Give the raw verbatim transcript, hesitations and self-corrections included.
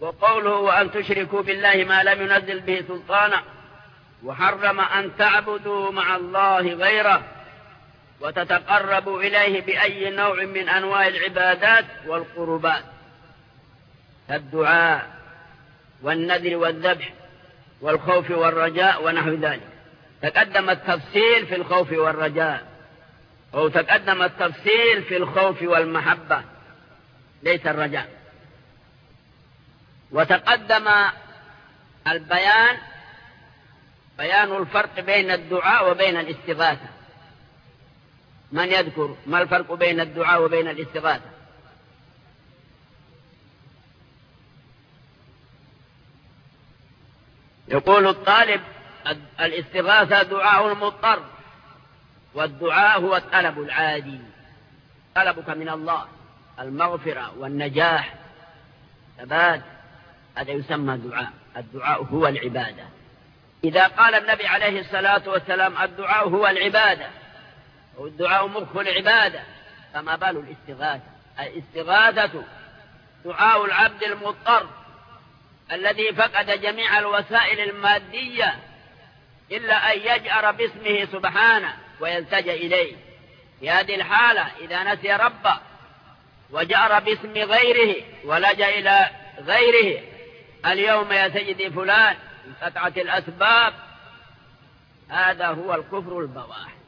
وقوله وأن تشركوا بالله ما لم ينزل به سلطانا، وحرم أن تعبدوا مع الله غيره وتتقربوا إليه بأي نوع من أنواع العبادات والقربات الدعاء والنذر والذبح والخوف والرجاء ونحو ذلك. تقدم التفصيل في الخوف والرجاء، أو تقدم التفصيل في الخوف والمحبة ليس الرجاء، وتقدم البيان بيان الفرق بين الدعاء وبين الاستغاثة. من يذكر ما الفرق بين الدعاء وبين الاستغاثة؟ يقول الطالب الاستغاثة دعاء المضطر، والدعاء هو الطلب العادي، طلبك من الله المغفرة والنجاح ثبات، هذا يسمى دعاء. الدعاء هو العبادة. إذا قال النبي عليه الصلاة والسلام الدعاء هو العبادة والدعاء مخ العبادة، فما بال الاستغاثة؟ الاستغاثة دعاء العبد المضطر الذي فقد جميع الوسائل المادية إلا أن يجأر باسمه سبحانه ويلتجأ إليه. في هذه الحالة إذا نسي ربه وجأر باسم غيره ولجأ إلى غيره، اليوم يا سيدي فلان انقطعت الأسباب، هذا هو الكفر البواح.